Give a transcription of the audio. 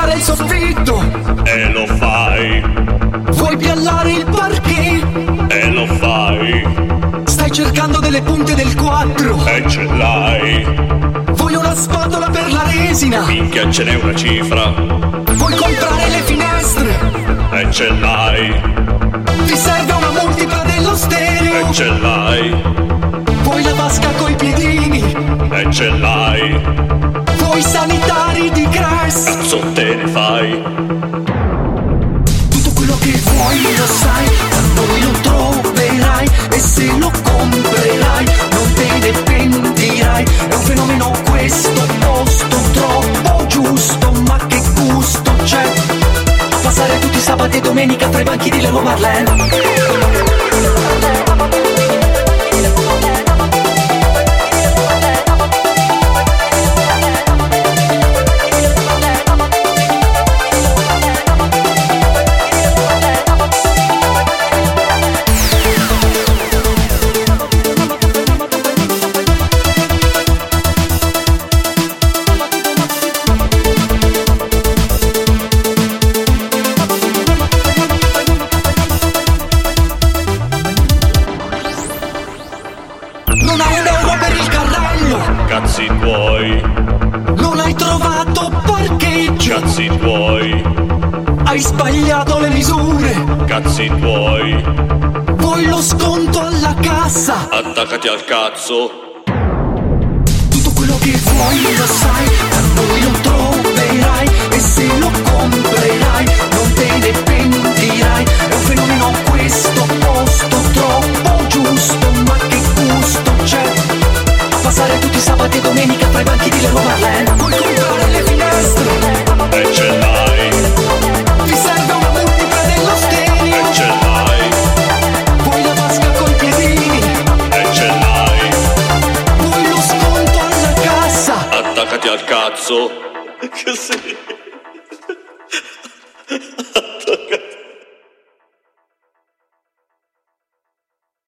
cambiare il soffitto e lo fai, vuoi piallare il parquet e lo fai, stai cercando delle punte del 4 e ce l'hai, vuoi una spatola per la resina, minchia ce n'è una cifra, vuoi comprare le finestre e ce l'hai, ti serve una multipla dello stereo e ce l'hai, vuoi la vasca coi piedini e ce l'hai, vuoi sanitari di Crest, cazzo te ne fai, tutto quello che vuoi lo sai, da noi lo troverai e se lo comprerai non te ne pentirai, è un fenomeno questo posto troppo giusto, ma che gusto c'è a passare tutti i sabati e domenica tra i banchi di Leroy Merlin. Non hai un euro per il carrello, cazzi tuoi, non hai trovato parcheggio, cazzi tuoi, hai sbagliato le misure, cazzi tuoi, vuoi lo sconto alla cassa, attaccati al cazzo, tutto quello che vuoi lo sai, da noi lo troverai e se lo comprerai non te ne pentirai, è un fenomeno questo posto troppo giusto, ma che gusto c'è a passare tutti i sabati e domenica tra i banchi di Leroy Merlin, vuoi comprare le finestre e ce l'hai, ti serve una multipla dello stereo e ce l'hai, vuoi la vasca coi piedini e ce l'hai, vuoi lo sconto alla cassa, attaccati al cazzo.